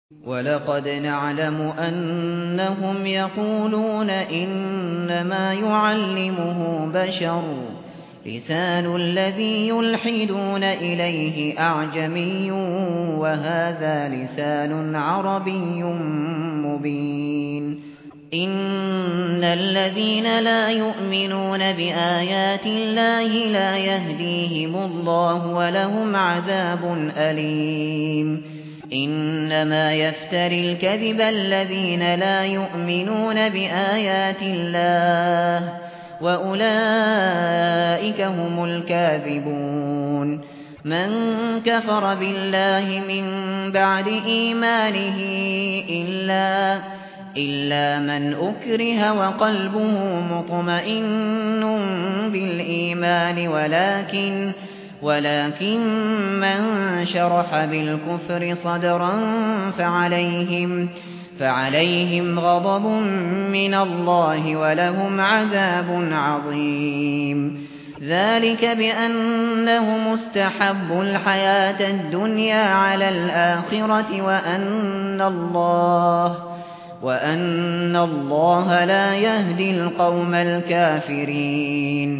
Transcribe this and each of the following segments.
وَلَقَدْ نَعْلَمُ أَنَّهُمْ يَقُولُونَ إِنَّمَا يُعَلِّمُهُ بَشَرٌ لِّسَانُ الَّذِي يُلْحِدُونَ إِلَيْهِ أَعْجَمِيٌّ وَهَٰذَا لِسَانٌ عَرَبِيٌّ مُّبِينٌ إِنَّ الَّذِينَ لَا يُؤْمِنُونَ بِآيَاتِ اللَّهِ لَا يَهْدِيهِمُ اللَّهُ وَلَهُمْ عَذَابٌ أَلِيمٌ إنما يفتري الكذب الذين لا يؤمنون بآيات الله وأولئك هم الكاذبون من كفر بالله من بعد إيمانه إلا من أكره وقلبه مطمئن بالإيمان ولكن من شرح بالكفر صدرا فعليهم غضب من الله ولهم عذاب عظيم ذلك بأنهم استحبوا الحياة الدنيا على الآخرة وأن الله لا يهدي القوم الكافرين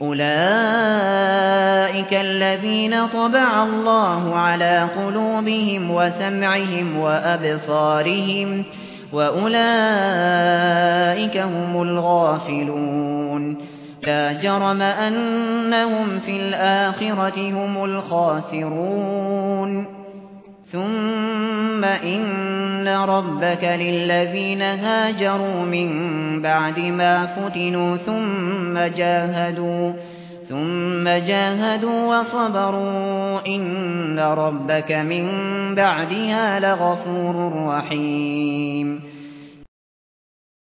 أولئك الذين طبع الله على قلوبهم وسمعهم وأبصارهم وأولئك هم الغافلون لا جرم أنهم في الآخرة هم الخاسرون ثم إن ربك للذين هاجروا من بعد ما فتنوا ثم جاهدوا وصبروا إن ربك من بعدها لغفور رحيم